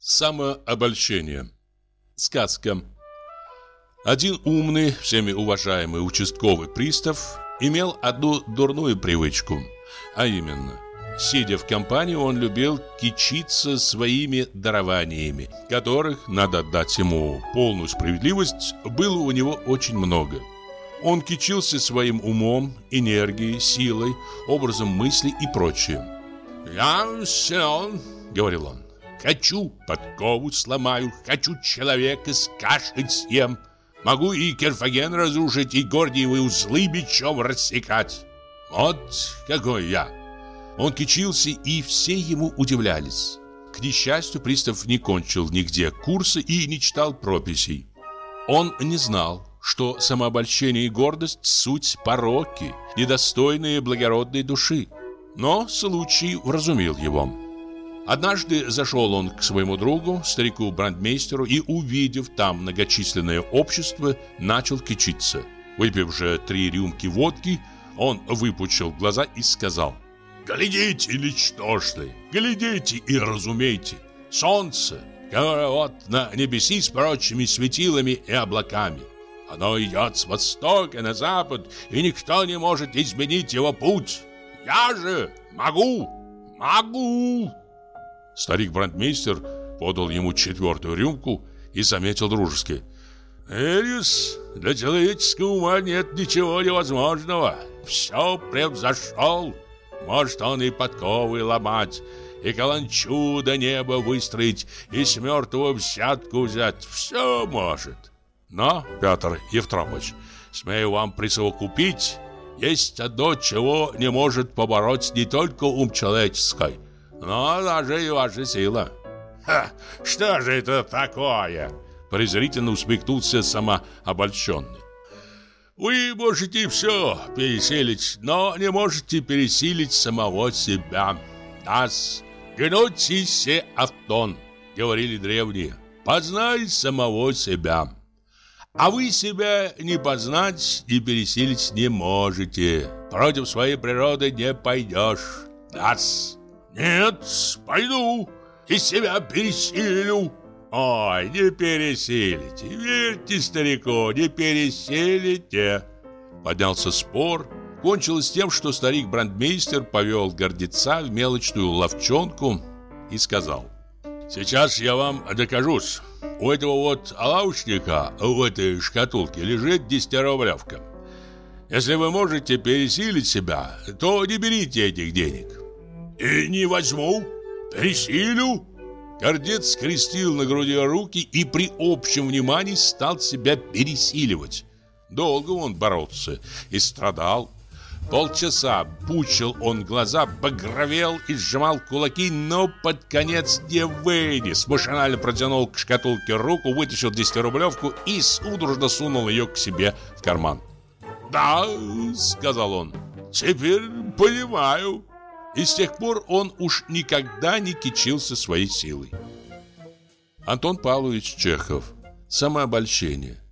Самообольщение. Сказка. Один умный, всеми уважаемый участковый пристав имел одну дурную привычку, а именно, сидя в компании, он любил кичиться своими дарованиями, которых, надо отдать ему полную справедливость, было у него очень много. Он кичился своим умом, энергией, силой, образом мысли и прочее. «Я силен», — говорил он. «Хочу подкову сломаю, хочу человека с кашей съем. Могу и Карфаген разрушить, и гордиевые узлы бичом рассекать. Вот какой я!» Он кичился, и все ему удивлялись. К несчастью, пристав не кончил нигде курса и не читал прописей. Он не знал, что самообольщение и гордость – суть пороки, недостойные благородной души. Но случай вразумил его. Однажды зашел он к своему другу, старику-брандмейстеру, и, увидев там многочисленное общество, начал кичиться. Выпив же 3 рюмки водки, он выпучил глаза и сказал: «Глядите, ничтожные, глядите и разумейте. Солнце, которое вот на небеси с прочими светилами и облаками, оно идет с востока на запад, и никто не может изменить его путь. Я же могу. Старик-брандмейстер подал ему 4-ю рюмку и заметил дружески: «Эльюс, для человеческого ума нет ничего невозможного. Все превзошел. Может он и подковы ломать, и каланчу до неба выстроить, и с мертвого взятку взять. Все может. Но, Петр Евтромович, смею вам присовокупить, есть одно, чего не может побороть не только ум человеческий, но даже и ваша сила». «Ха! Что же это такое?» презрительно усмехнулся самообольщенный. «Вы можете все пересилить, но не можете пересилить самого себя. Нас гнути се автон, говорили древние. Познай самого себя. А вы себя ни познать, ни пересилить не можете. Против своей природы не пойдешь. Нас. Нет, пойду и себя пересилю. Ой, не пересилите, верьте старику, не пересилите». Поднялся спор. Кончилось тем, что старик-брандмейстер повел гордеца в мелочную лавчонку и сказал: «Сейчас я вам докажусь. У этого вот лавочника в этой шкатулке лежит 10-рублевка. Если вы можете пересилить себя, то не берите этих денег». «И не возьму, пересилю». Гордец скрестил на груди руки и при общем внимании стал себя пересиливать. Долго он боролся и страдал. Полчаса пучил он глаза, багровел и сжимал кулаки, но под конец не вынес. Машинально протянул к шкатулке руку, вытащил 10-рублевку и судорожно сунул ее к себе в карман. «Да, — сказал он, — теперь понимаю». И с тех пор он уж никогда не кичился своей силой. Антон Павлович Чехов. Самообольщение.